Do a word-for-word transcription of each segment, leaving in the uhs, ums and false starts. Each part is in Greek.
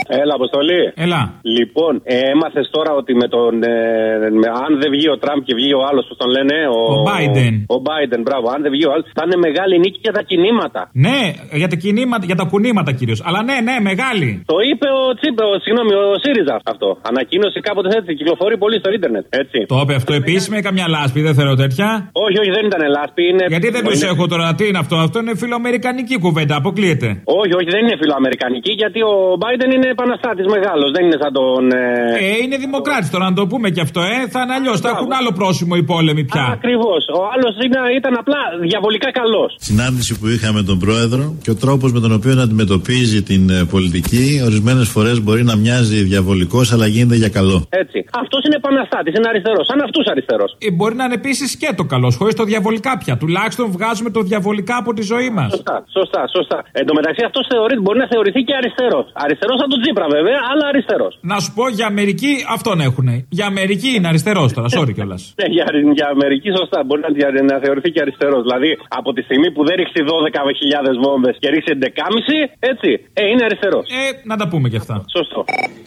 Έλα, Αποστολή. Έλα. Λοιπόν, ε, έμαθε τώρα ότι με τον. Ε, με, αν δεν βγει ο Τραμπ και βγει ο άλλο, που τον λένε. Ο, ο Biden. Ο Biden, μπράβο. Αν δεν βγει ο άλλο, θα είναι μεγάλη νίκη για τα κινήματα. Ναι, για τα κινήματα, για τα κουνήματα κυρίως. Αλλά ναι, ναι, μεγάλη. Το είπε ο Τσίπε, ο, συγγνώμη, ο ΣΥΡΙΖΑ αυτό. Ανακοίνωσε κάποτε έτσι. Κυκλοφορεί πολύ στο ίντερνετ. Έτσι. Το είπε αυτό επίσημα ή καμιά λάσπη, δεν θέλω τέτοια. Όχι, όχι, δεν ήταν λάσπη. Είναι... Γιατί δεν του έχω τώρα, τι είναι αυτό, αυτό είναι φιλοαμερικανική κουβέντα, αποκλείεται. Όχι, όχι, δεν είναι φιλοαμερικανική, γιατί ο Biden είναι επαναστάτης μεγάλος, δεν είναι σαν τον. Ε, ε είναι δημοκράτης τώρα, να το πούμε και αυτό, ε. Θα είναι αλλιώς, θα έχουν άλλο πρόσημο οι πόλεμοι πια. Ακριβώς. Ο άλλος ήταν απλά διαβολικά καλός. Συνάντηση που είχαμε τον πρόεδρο και ο τρόπος με τον οποίο αντιμετωπίζει την πολιτική, ορισμένες φορές μπορεί να μοιάζει διαβολικός, αλλά γίνεται για καλό. Έτσι. Αυτός είναι επαναστάτης, είναι αριστερός, σαν αυτούς αριστερός. Ε, μπορεί να είναι επίσης και το καλός, χωρίς το διαβολικά πια. Τουλάχιστον βγάζουμε το διαβολικά από τη ζωή μας. Σωστά, σωστά, σωστά. Εν τω μεταξύ αυτός θεωρεί, μπορεί να θεωρηθεί και αριστερός. Αριστερός από τον Τσίπρα βέβαια, αλλά αριστερός. Να σου πω για Αμερική αυτόν έχουνε. Για Αμερική είναι αριστερός τώρα, sorry κιόλας. Ναι, για, για Αμερική σωστά. Μπορεί να, να θεωρηθεί και αριστερός. Δηλαδή από τη στιγμή που δεν ρίξει δώδεκα χιλιάδες βόμβες και ρίξει έντεκα χιλιάδες, έτσι, ε, είναι αριστερός. Ε, να τα πούμε κι αυτά. Σωστό.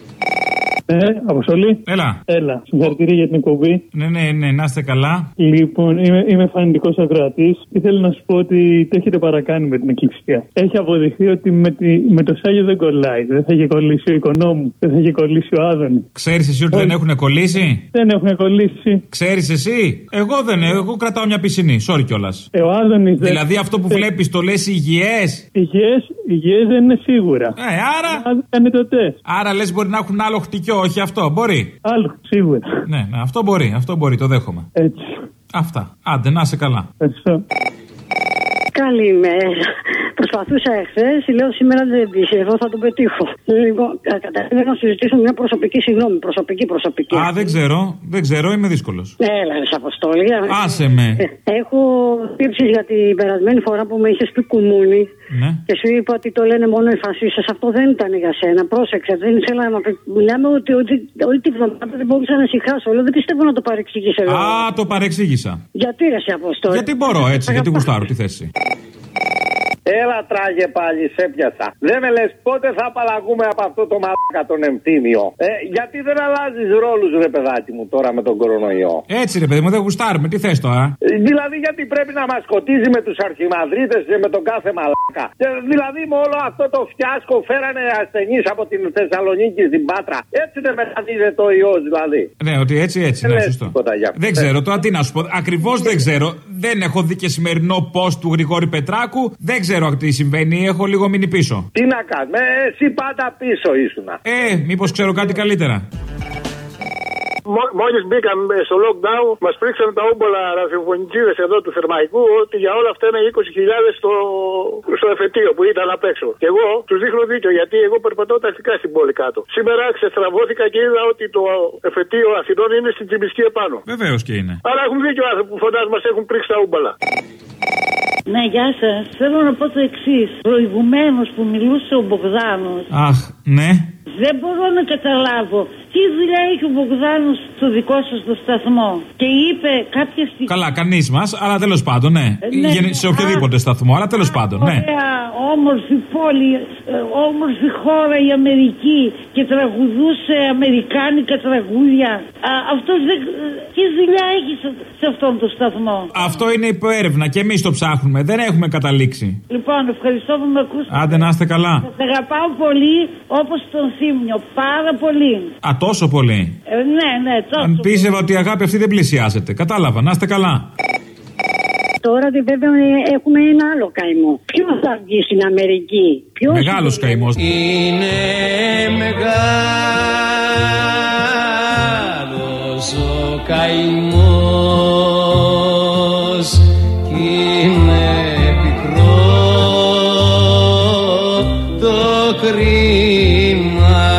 Ε, Αποστολή. Έλα. Έλα. Συγχαρητήρια για την εκπομπή. Ναι, ναι, ναι, να είστε καλά. Λοιπόν, είμαι, είμαι φανητικός ακροατής. Ήθελα να σου πω ότι το έχετε παρακάνει με την εκκλησία. Έχει αποδειχθεί ότι με, τη, με το Σάγιο δεν κολλάει. Δεν θα είχε κολλήσει ο Οικονόμου. Δεν θα είχε κολλήσει ο Άδωνη. Ξέρεις εσύ ότι Ό, δεν έχουν κολλήσει. Δεν έχουν κολλήσει. Ξέρεις εσύ. Εγώ δεν έχω. Εγώ κρατάω μια πισινή. Sorry κιόλας. Ε, ο Άδωνης δεν... Δηλαδή αυτό που ε... βλέπεις το λες υγιές. Υγιές, υγιές δεν είναι σίγουρα. Ε, άρα. Κάνει το τεστ. Άρα λες μπορεί να έχουν άλλο χτυκιό. Όχι αυτό. Μπορεί. Άλλο, σίγουρα. Ναι, ναι, αυτό μπορεί. Αυτό μπορεί. Το δέχομαι. Έτσι. Αυτά. Άντε, να είσαι καλά. Ευχαριστώ. Καλημέρα. Προσπαθούσα εχθές, λέω σήμερα δεν πιστεύω, θα τον πετύχω. Λοιπόν, καταρχήν να συζητήσω μια προσωπική συγγνώμη. Προσωπική, προσωπική. Α, δεν ξέρω, δεν ξέρω, είμαι δύσκολος. Έλα, ρε Αποστόλη. Άσε με. Έχω τύψεις για την περασμένη φορά που με είχες πει κουμούνι. Ναι. Και σου είπα ότι το λένε μόνο οι φασίστες. Αυτό δεν ήταν για σένα. Πρόσεξε, δεν ήθελα να πει. Μιλάμε ότι όλη τη βδομάδα δεν μπορούσα να ησυχάσω. Λέω, δεν πιστεύω να το παρεξήγησε. Α, το παρεξήγησα. Γιατί ρε σε Αποστόλη. Γιατί μπορώ έτσι, γιατί γουστάρω τη θέση. Έλα τράγε πάλι, σε πιασα. Δεν με λες πότε θα απαλλαγούμε από αυτό το μαλάκα τον εμφύμιο. Ε, γιατί δεν αλλάζεις ρόλους ρε παιδάκι μου τώρα με τον κορονοϊό. Έτσι ρε παιδί μου, δεν γουστάρουμε, τι θες τώρα. Ε, δηλαδή γιατί πρέπει να μας σκοτίζει με τους αρχιμανδρίτες και με τον κάθε μαλάκα. Και, δηλαδή με όλο αυτό το φιάσκο φέρανε ασθενείς από την Θεσσαλονίκη στην Πάτρα. Έτσι δεν μεταδίδεται ο ιός δηλαδή. Ναι, ότι έτσι έτσι, ναι, σωστό. Δεν ξέρω τώρα τι να σου πω. Ακριβώς δεν ξέρω. Δεν έχω δει και σημερινό post του Γρηγόρη Πετράκου. Δεν ξέρω τι συμβαίνει, έχω λίγο μείνει πίσω. Τι να κάνουμε, εσύ πάντα πίσω ήσουνα. Ε, μήπως ξέρω κάτι καλύτερα. Μόλις μπήκαμε στο lockdown, μας πρίξαν τα όμπολα ραδιοφωνικίδες εδώ του Θερμαϊκού ότι για όλα αυτά είναι είκοσι χιλιάδες στο, στο εφετείο που ήταν απ' έξω. Και εγώ τους δείχνω δίκιο γιατί εγώ περπατώ τακτικά στην πόλη κάτω. Σήμερα ξεστραβώθηκα και είδα ότι το εφετείο Αθηνών είναι στην Τσιμπισκή επάνω. Βεβαίως και είναι. Αλλά έχουν δίκιο άνθρωποι που φαντάζομαι μας έχουν πρίξει τα όμπολα. Ναι, γεια σας. Θέλω να πω το εξής. Προηγουμένως που μιλούσε ο Μπογδάνος. Αχ, ναι. Δεν μπορώ να καταλάβω τι δουλειά έχει ο Μπογδάνος στο δικό σας το σταθμό. Και είπε κάποια στιγμή. Καλά, κανείς μας, αλλά τέλος πάντων, ναι. ναι. Σε οποιοδήποτε α, σταθμό, αλλά τέλος πάντων, ναι. Ωραία, όμορφη πόλη, όμορφη χώρα η Αμερική και τραγουδούσε αμερικάνικα τραγούδια. Α, αυτός δεν. Τι δουλειά έχει σε, σε αυτόν τον σταθμό. Αυτό είναι υποέρευνα και εμείς το ψάχνουμε. Δεν έχουμε καταλήξει. Λοιπόν, ευχαριστώ που με ακούσατε. Άντε να είστε καλά. Σας αγαπάω πολύ όπως τον Θύμιο. Πάρα πολύ. Α, τόσο πολύ. Ε, ναι, ναι, τόσο. Αν πίστευα ότι η αγάπη αυτή δεν πλησιάζεται. Κατάλαβα, να είστε καλά. Τώρα βέβαια έχουμε ένα άλλο καημό. Ποιος θα βγει στην Αμερική. Ποιος Μεγάλος είναι... καημός. Είναι μεγάλος ο καημός κι είναι πικρό το κρίμα.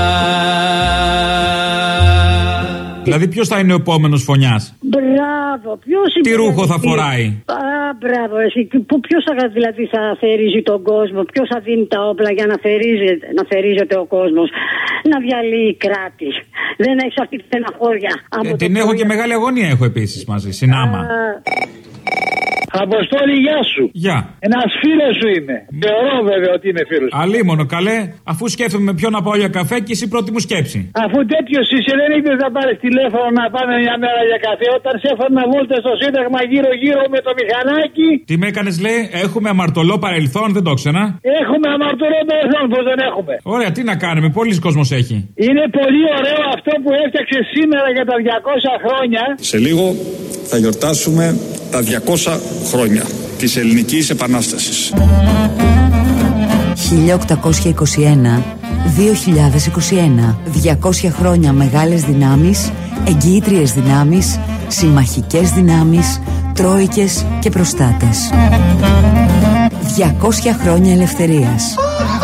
Δηλαδή ποιος θα είναι ο επόμενος φωνιάς. Μπράβο, ποιος Τι ρούχο θα φοράει. Α, μπράβο, εσύ. Ποιος θα, δηλαδή, θα θερίζει τον κόσμο, ποιος θα δίνει τα όπλα για να θερίζεται, να θερίζεται ο κόσμος, να διαλύει κράτη. Δεν έχεις αυτή τη στεναχώρια. Ε, την έχω και μεγάλη αγωνία έχω επίσης μαζί, συνάμα. Αποστόλη, γεια σου. Γεια. Ένας φίλος σου είμαι. Θεωρώ βέβαια ότι είναι φίλος. Αλίμονο, καλέ, αφού σκέφτομαι με ποιον να πάω για καφέ και εσύ πρώτη μου σκέψη. Αφού τέτοιος είσαι, δεν είπες να πάρεις τηλέφωνο να πάμε μια μέρα για καφέ όταν σε έφερνα βόλτα στο Σύνταγμα γύρω-γύρω με το μηχανάκι. Τι με έκανες, λέει, έχουμε αμαρτωλό παρελθόν, δεν το ξένα. Έχουμε αμαρτωλό παρελθόν, πως δεν έχουμε. Ωραία, τι να κάνουμε, πολλοί κόσμος έχει. Είναι πολύ ωραίο αυτό που έφτιαξε σήμερα για τα διακόσια χρόνια. Σε λίγο θα γιορτάσουμε τα διακόσια χρόνια της Ελληνικής Επανάστασης. χίλια οκτακόσια είκοσι ένα με δύο χιλιάδες είκοσι ένα. διακόσια χρόνια μεγάλες δυνάμεις, εγγυήτριες δυνάμεις, συμμαχικές δυνάμεις, τρόικες και προστάτες. διακόσια χρόνια ελευθερίας.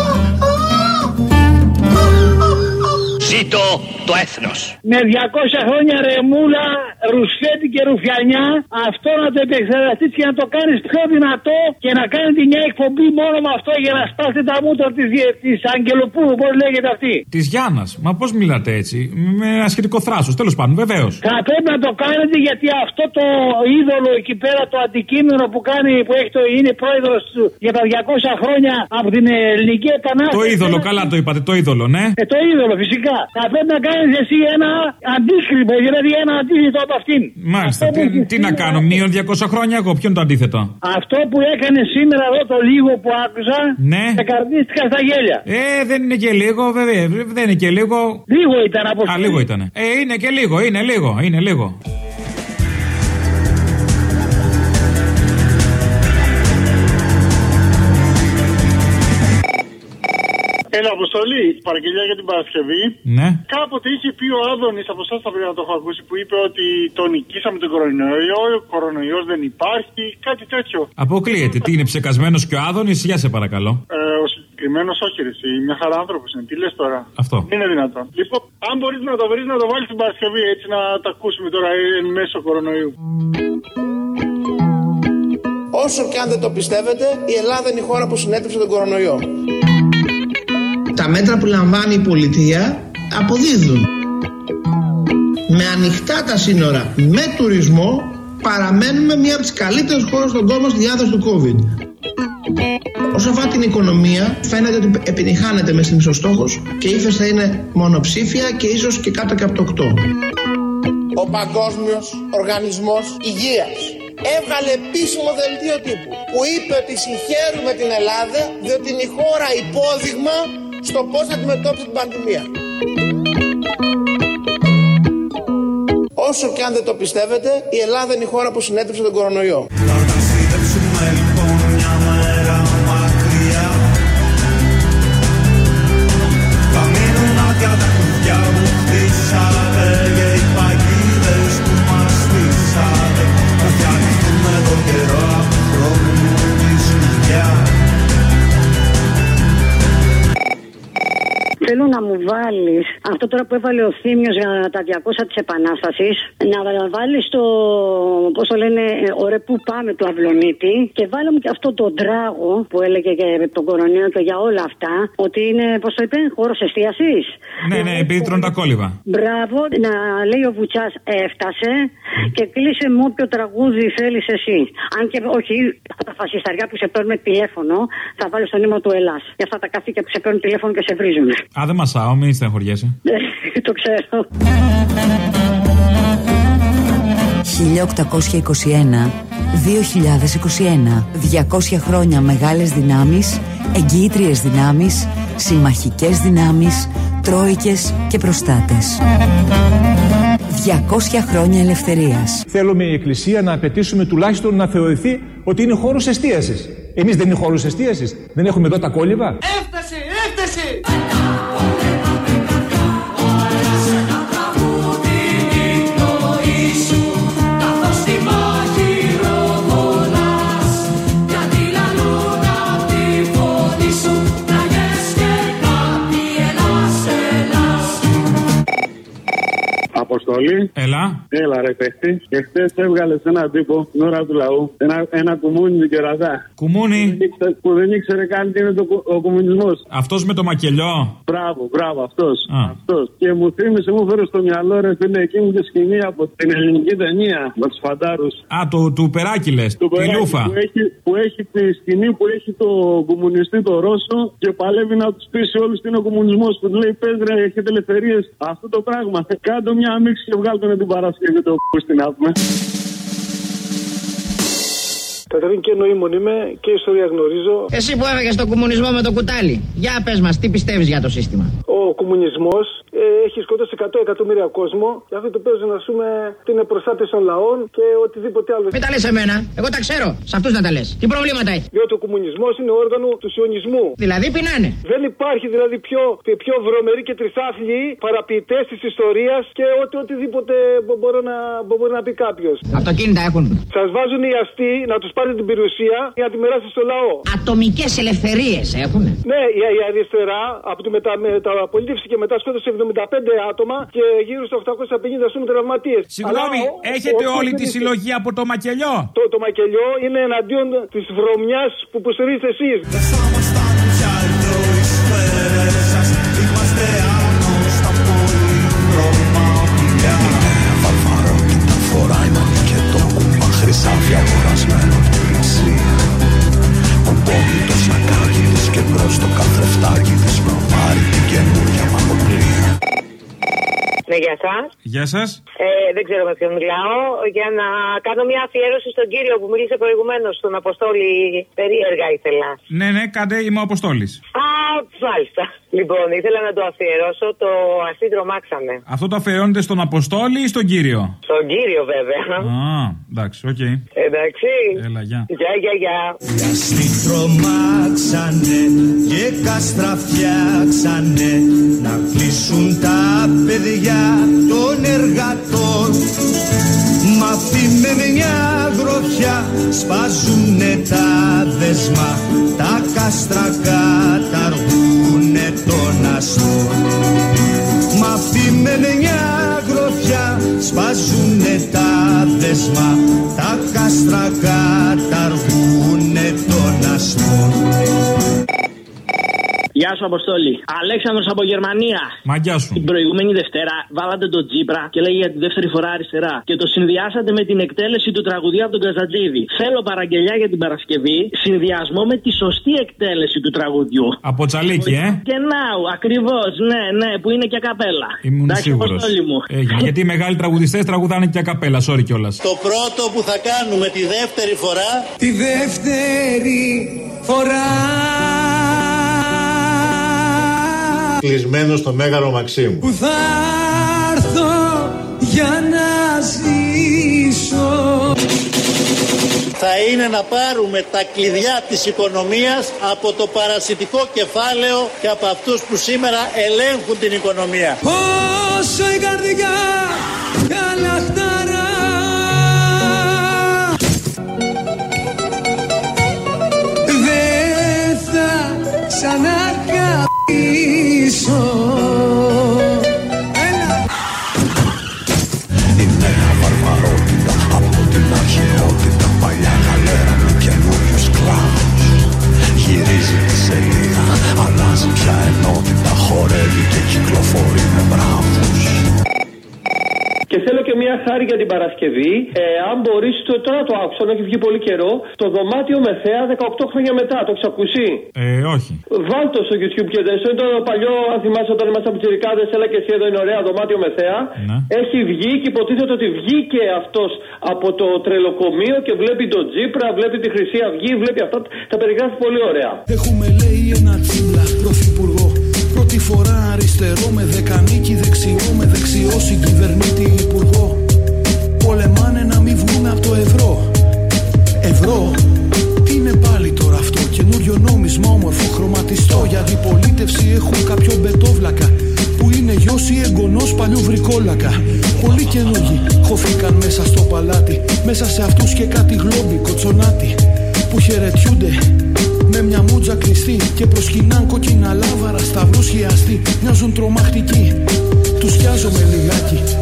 Ζήτω το έθνος. Με διακόσια χρόνια ρεμούλα, ρουσφέτη και ρουφιανιά, αυτό να το επεξεργαστείς και να το κάνεις πιο δυνατό και να κάνετε μια εκπομπή μόνο με αυτό για να σπάσετε τα μούτρα της, της Αγγελοπούλου, πώς λέγεται αυτή. Της Γιάννας. Μα πώς μιλάτε έτσι, με ασχετικό θράσος, τέλος πάντων, βεβαίως. Θα πρέπει να το κάνετε γιατί αυτό το είδωλο εκεί πέρα, το αντικείμενο που κάνει, που έχει το, είναι πρόεδρος για τα διακόσια χρόνια από την Ελληνική Επανάσταση. Το είδωλο, καλά το είπατε, το είδωλο, ναι. Ε, το είδωλο, φυσικά. Θα πρέπει να κάνεις εσύ ένα αντίσκρυπο, δηλαδή ένα αντίθετο από αυτήν. Μάλιστα. Τι, τι να κάνω, μείον διακόσια χρόνια εγώ, ποιο είναι το αντίθετο. Αυτό που έκανε σήμερα εδώ το λίγο που άκουσα, ναι. Σε καρδίστηκα στα γέλια. Ε, δεν είναι και λίγο, βέβαια. Δεν είναι και λίγο. Λίγο ήταν από Α, λίγο ήταν. Ε, είναι και λίγο, είναι λίγο, είναι λίγο. Έλα, Αποστολή, παραγγελιά για την Παρασκευή. Ναι. Κάποτε είχε πει ο Άδωνης, από εσάς θα πρέπει να το έχω ακούσει, που είπε ότι το νικήσαμε τον κορονοϊό, ο κορονοϊός δεν υπάρχει, κάτι τέτοιο. Αποκλείεται. Τι είναι, ψεκασμένος και ο Άδωνης, για σε παρακαλώ. Ε, ο συγκεκριμένος όχι, ρε, εσύ, μια χαρά άνθρωπος είναι. Τι λες τώρα. Αυτό. Είναι δυνατόν. Λοιπόν, αν μπορείς να το βρεις, να το βάλεις την Παρασκευή, έτσι να τα ακούσουμε τώρα εν μέσω κορονοϊού. Όσο και αν δεν το πιστεύετε, η Ελλάδα είναι η χώρα που συνέτρεψε τον κορονοϊό. Τα μέτρα που λαμβάνει η πολιτεία αποδίδουν. Με ανοιχτά τα σύνορα, με τουρισμό, παραμένουμε μία από τις καλύτερες χώρες στον κόσμο στη διάδοση του COVID. Όσο αφορά την οικονομία, φαίνεται ότι επιτυχάνεται με στην ισοστόχος και η ύφεση θα είναι μονοψήφια και ίσως και κάτω και από το οκτώ. Ο Παγκόσμιος Οργανισμός Υγείας έβγαλε επίσημο δελτίο τύπου που είπε ότι συγχαίρουμε την Ελλάδα διότι είναι η χώρα υπόδειγμα στο πώς θα αντιμετώπισε την πανδημία. Όσο και αν δεν το πιστεύετε, η Ελλάδα είναι η χώρα που συνέτρεψε τον κορονοϊό. Θέλω να μου βάλεις αυτό τώρα που έβαλε ο Θήμιος για τα διακόσια της Επανάστασης. Να βάλεις το, πώς το λένε, ωραία που πάμε του Αυλονίτη. Και βάλε μου και αυτό το τράγο που έλεγε για τον κορονοϊό και για όλα αυτά. Ότι είναι, πώς το είπε, χώρος εστίασης. Ναι, ναι, επειδή τρώνε τα κόλληβα. Μπράβο, να λέει ο Βουτσάς έφτασε και κλείσε μου όποιο τραγούδι θέλεις εσύ. Αν και όχι, τα φασισταριά που σε παίρνουν τηλέφωνο θα βάλεις το νήμα του Ελλάς. Για αυτά τα καθήκια που σε παίρνουν τηλέφωνο και σε βρίζουν. Α, δεν μασάω, μην στεναχωριέσαι. Το ξέρω. χίλια οκτακόσια είκοσι ένα με δύο χιλιάδες είκοσι ένα. διακόσια χρόνια μεγάλες δυνάμεις, εγγυήτριες δυνάμεις, συμμαχικές δυνάμεις, τρόικες και προστάτες. διακόσια χρόνια ελευθερίας. Θέλουμε η Εκκλησία να απαιτήσουμε τουλάχιστον να θεωρηθεί ότι είναι χώρος εστίασης. Εμείς δεν είναι χώρος εστίασης. Δεν έχουμε εδώ τα κόλληβα. Έφτασε, έφτασε! Αποστολή. Έλα. Έλα, ρε παίχτη. Και χτες έβγαλε έναν τύπο την ώρα του λαού. Ένα, ένα κουμούνι του κερατά. Κουμούνι. Που δεν ήξερε καν τι είναι το, ο κομμουνισμός. Αυτός με το μακελιό. Μπράβο, μπράβο, αυτός. αυτός. Και μου θύμισε, μου φέρε στο μυαλό, ρε φίλε, εκείνη τη σκηνή από την ελληνική ταινία με τους φαντάρους. Α, του, του Περάκη λες, του Λιούφα. Που έχει, που έχει τη σκηνή που έχει το κομμουνιστή το Ρώσο και παλεύει να τους πείσει όλους τι είναι ο κομμουνισμός. Που του λέει, πες ρε, έχετε ελευθερίες. Αυτό το πράγμα. Κάντο μια μίξη και βγάλτε την Παρασκευή το που στην άπουμε. Καταρχήν και νοήμων είμαι και ιστορία γνωρίζω. Εσύ που έφεγες τον κομμουνισμό με το κουτάλι, για πες μας, τι πιστεύεις για το σύστημα? Ο κομμουνισμός ε, έχει σκοτώσει εκατό εκατομμύρια κόσμο και αυτοί του παίζουν, ας πούμε, ότι είναι προστάτες των λαών και οτιδήποτε άλλο. Μην τα λες εμένα, εγώ τα ξέρω, σε αυτούς να τα λες. Τι προβλήματα έχει? Διότι ο κομμουνισμός είναι όργανο του σιωνισμού. Δηλαδή πεινάνε. Δεν υπάρχει δηλαδή πιο, πιο βρωμεροί και τρισάθλιοι παραποιητές της ιστορίας και ότι οτιδήποτε μπορεί να, μπορεί να πει κάποιος. Αυτοκίνητα έχουν. Σας βάζουν οι αστεί να τους πάρετε την περιουσία για να τη μοιράσετε στο λαό. Ατομικές ελευθερίες έχουν. Ναι, η, η αριστερά από τη μετα, μεταπολίτευση και μετά σκότωσε εβδομήντα πέντε άτομα και γύρω στα οκτακόσια πενήντα ας πούμε τραυματίες. Συγγνώμη, έχετε ο, όλη τη συλλογή από το μακελιό? Το, το μακελιό είναι εναντίον της βρωμιάς που υποστηρίζετε εσείς. Χρυσάφια αγορασμένο την πληξία. Κουμπώνει το σακάκι της και μπρος το καθρεφτάκι της προβάρει την καινούργια μαγοπλία. Ναι, γεια σας. Γεια σας. Ε, δεν ξέρω με ποιον μιλάω. Για να κάνω μια αφιέρωση στον κύριο που μίλησε προηγουμένως, στον Αποστόλη. Περίεργα ήθελα. Ναι, ναι, κάντε, είμαι ο Αποστόλης. Α, μάλιστα. Λοιπόν, ήθελα να το αφιερώσω το Αστεί τρομάξαμε. Αυτό το αφιερώνεται στον Αποστόλη ή στον κύριο? Στον κύριο, βέβαια. Α, εντάξει, οκ. Okay. Εντάξει. Έλα, γεια. Γεια, γεια, γεια. Οι αστεί τρομάξανε και κάστρα φτιάξανε να κλείσουν τα παιδιά των εργατών. Μα αυτοί με μια γροθιά σπάζουνε τα δεσμά, τα κάστρα καταργούνε τον αστό. Μα αυτοί με μια γροθιά σπάζουνε τα δεσμά, τα κάστρα καταργούνε τον αστό. Γεια σου, Αποστόλη. Αλέξανδρος από Γερμανία. Μαγκιά σου. Την προηγούμενη Δευτέρα βάλατε τον Τσίπρα και λέγει για τη δεύτερη φορά αριστερά. Και το συνδυάσατε με την εκτέλεση του τραγουδίου από τον Καζαντζίδη. Θέλω παραγγελιά για την Παρασκευή, συνδυασμό με τη σωστή εκτέλεση του τραγουδιού. Από Τσαλίκη, ε? Και ναου, ακριβώς, ναι, ναι, που είναι και καπέλα. Ήμουν σίγουρος. Γιατί οι μεγάλοι τραγουδιστές τραγουδάνε και καπέλα, sorry κιόλας. Το πρώτο που θα κάνουμε τη δεύτερη φορά. Τη δεύτερη φορά. Κλεισμένο στο Μέγαρο Μαξίμου. Που θα έρθω για να ζήσω. Θα είναι να πάρουμε τα κλειδιά της οικονομίας από το παρασιτικό κεφάλαιο και από αυτούς που σήμερα ελέγχουν την οικονομία. Όσο η καρδιά καλαχταρά. Δεν θα ξαναγαπήσω. Η νέα βαρβαρότητα από την αρχαιότητα, παλιά γαλέρα με καινούριους κλάδους. Γυρίζει τη σελίδα, αλλάζει πια ενότητα, χορεύει και κυκλοφορεί με μπράβους. Και θέλω και μια χάρη για την Παρασκευή. Ε, αν μπορεί, τώρα το άκουσα, έχει βγει πολύ καιρό. Το δωμάτιο με θέα δεκαοκτώ χρόνια μετά. Το έχεις ακούσει? Ε, όχι. Βάλτο στο YouTube και δεν. Είναι το παλιό, αν θυμάσαι, όταν ήμασταν πιτσιρικάδες, έλα και εσύ εδώ είναι ωραία, δωμάτιο με θέα. Ναι. Έχει βγει και υποτίθεται ότι βγήκε αυτός από το τρελοκομείο και βλέπει τον Τζίπρα, βλέπει τη Χρυσή Αυγή, βλέπει αυτά. Τα περιγράφει πολύ ωραία. Έχουμε λέει ένα Τσίπρα πρωθυπουργό. Πρώτη φορά αριστερό με δεκανίκη, δεξιό με δεξιό συγκυβερνήτη υπουργό. Πολεμάνε να μην βγουν από το ευρώ. Ευρώ, τι είναι πάλι τώρα αυτό? Καινούριο νόμισμα όμορφο χρωματιστό. Για αντιπολίτευση έχουν κάποιο μπετόβλακα που είναι γιος ή εγγονός παλιού βρικόλακα. Πολλοί καινούργοι χωθήκαν μέσα στο παλάτι. Μέσα σε αυτούς και κάτι γλόμπι κοτσονάτι που χαιρετιούνται με μια μούτζα κλειστή και προσκυνάν κόκκινα λάβαρα σταυρούς χιαστοί. Μοιάζουν τρομακτικοί, τους πιάζομαι λιγάκι.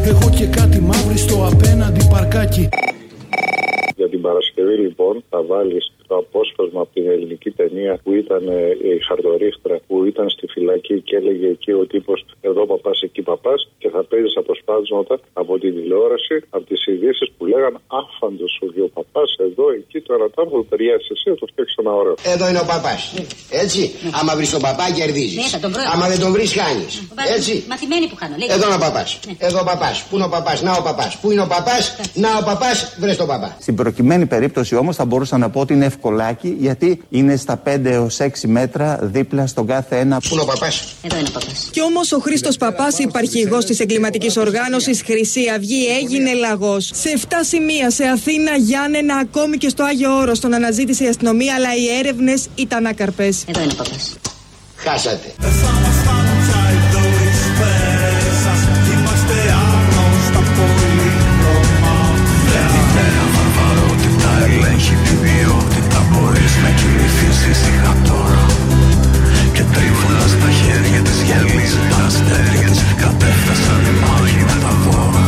Εγώ και κάτι μαύρη στο απέναντι παρκάκι. Για την Παρασκευή λοιπόν θα βάλεις το απόσπασμα από την ελληνική ταινία που ήταν ε, η Χαρτορίχτρα, που ήταν στη φυλακή και έλεγε εκεί ο τύπος εδώ παπάς, εκεί παπάς, και θα παίζεις αποσπάσματα από την τηλεόραση, από τις ειδήσεις που λέγαν άφαντος ο δύο παπάς, εδώ, εκεί, το ανατάμφο, το ταιριάζεις εσύ, θα το φτιάξεις ένα ωραίο. Εδώ είναι ο παπάς. Έτσι. Άμα βρεις τον παπά, κερδίζεις. Άμα δεν τον βρεις, χάνεις. Έτσι. Μαθημένοι που χάνω. Εδώ είναι ο παπάς. Εδώ ο παπάς. Πού είναι ο παπάς, να ο παπάς. Πού είναι ο παπάς, να ο παπάς, βρες τον παπά. Στην προκειμένη περίπτωση όμως θα μπορούσα να πω ότι είναι ευκολάκι, γιατί είναι στα πέντε έως έξι μέτρα δίπλα στον κάθε ένα. Πού είναι ο παπάς. Εδώ είναι ο παπάς. Κι όμως ο Χρήστος Παπάς, υπαρχηγός της εγκληματικής οργάνωσης Χρυσή Αυγή, έγινε λαγός. Σε εφτά σημεία σε Αθήνα, Γιάννενα, ακόμη και στο Άγιο Όρος τον αναζήτησε η αστυνομία, αλλά οι έρευνες ήταν άκαρπες. Εδώ είναι ο παπάς. Χάσατε. Ελέγχει την ποιότητα, μπορείς να κινηθείς ήσυχα τώρα. Και τρίβουλα στα χέρια της γυαλίζει τα αστέρια της. Κατέφτασαν οι μάγοι με τα δώρα.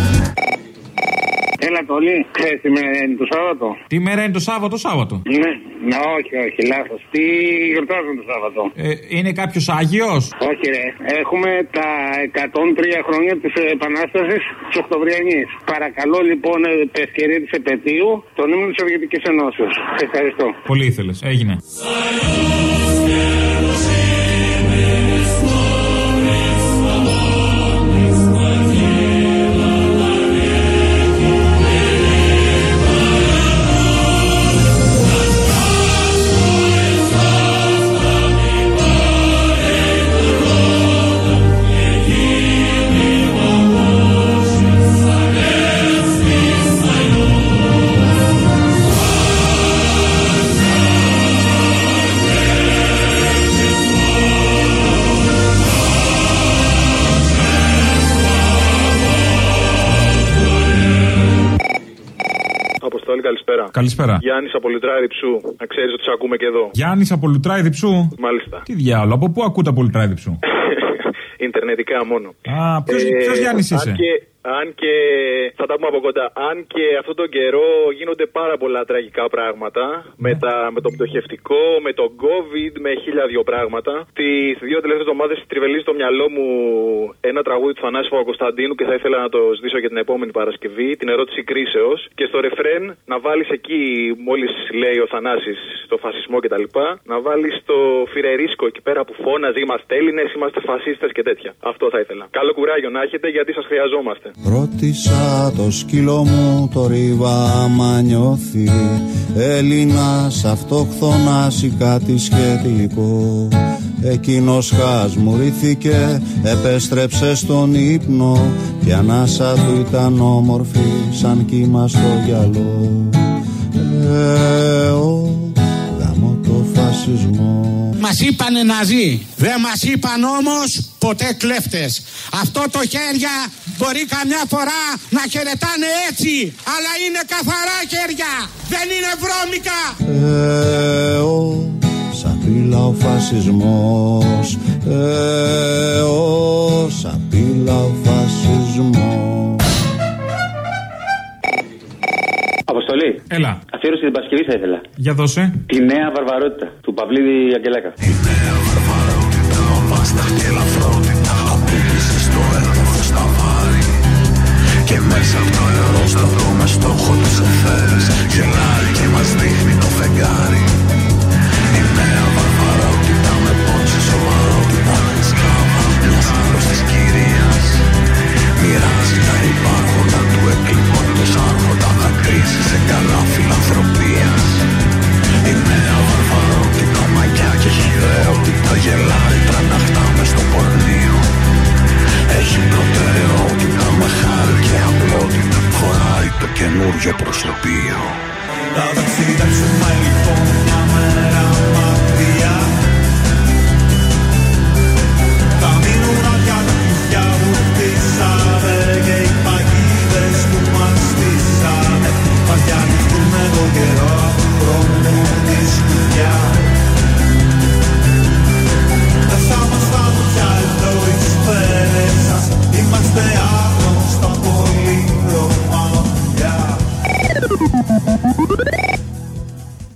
Έλα Τόλι, ξέρεις τι μέρα είναι το Σάββατο? Τι μέρα είναι το Σάββατο, Σάββατο? Ναι, ναι, όχι, όχι, λάθος. Τι γιορτάζουν το Σάββατο? Ε, είναι κάποιος Άγιος? Όχι ρε, έχουμε τα εκατόν τρία χρόνια της Επανάστασης της Οκτωβριανής. Παρακαλώ λοιπόν, ευκαιρία της επετείου, τον ύμνο της Σοβιετικής Ενώσεως. Ευχαριστώ. Πολύ ήθελες, έγινε. Καλησπέρα. Καλησπέρα. Γιάννης από Λουτρά Διψού. Να ξέρεις ότι σε ακούμε και εδώ. Γιάννης από Λουτρά Διψού. Μάλιστα. Τι διάολο, από πού ακούτε από Λουτρά Διψού? Ιντερνετικά μόνο. Α, ποιος, ε, ποιος Γιάννης είσαι? Αν και, αν και, θα τα πούμε από κοντά, αν και αυτόν τον καιρό γίνονται πάρα πολλά τραγικά πράγματα, ναι. με, τα, με το πτωχευτικό, με το COVID, με χίλια δυο πράγματα. Τις δύο τελευταίες εβδομάδες τριβελίζει το μυαλό μου ένα τραγούδι του Θανάση Παπακοσταντίνου και θα ήθελα να το ζητήσω για την επόμενη Παρασκευή, την ερώτηση κρίσεως. Και στο ρεφρέν να βάλεις εκεί, μόλις λέει ο Θανάσης, το φασισμό κτλ., να βάλεις το φιρερίσκο εκεί πέρα που φώναζε, είμαστε Έλληνες, είμαστε φασίστες και τέτοια. Αυτό θα ήθελα. Καλό κουράγιο να έχετε, γιατί σας χρειαζόμαστε. Ρώτησα το σκύλο μου το ρίβα άμα νιώθει Έλληνας, αυτοχθόνας ή κάτι σχετικό. Εκείνος χασμουρήθηκε, επέστρεψε στον ύπνο και η ανάσα του ήταν όμορφη σαν κύμα στο γυαλό. Ε, ο, γαμώ το φασισμό. Μας είπανε Ναζί, δεν μας είπαν όμως ποτέ κλέφτες. Αυτό το χέρια μπορεί καμιά φορά να χαιρετάνε έτσι, αλλά είναι καθαρά χέρια, δεν είναι βρώμικα. Ε, ο, σαπίλα ο φασισμός. Ε, ο, σαπίλα ο φασισμός. Αποστολή. Έλα. Αφιέρωση την Παρασκευή θα ήθελα. Για δώσε. Τη νέα βαρβαρότητα του Παυλίδη Αγγελάκα. Η νέα βαρβαρότητα, βάστα και ελαφρότητα. Απίκησε στο έδαφος στα βάρη. Και μέσα από το νερό στα δρόμες στόχο τους εφαίρες. Γελάει και μας δείχνει το φεγγάρι. Η νέα βαρβαρότητα με πόξη σοβαρότητα. Σκλάβα μιας άρρωστης κυρίας. Μοιράζει τα υπάρχοντα του εκλειπώντος άρχοντα. Δακρύζει σε καλά φιλανθρωπίας. Η νέα βαρβαρότητα, μαγιά και χειραιότητα. Γελάει τραναχτά μες στο πορνείο. Έχει προτεραιότητα με χάρη και απλότητα. Φοράει το καινούργιο προσωπείο. Θα ταξιδέψουμε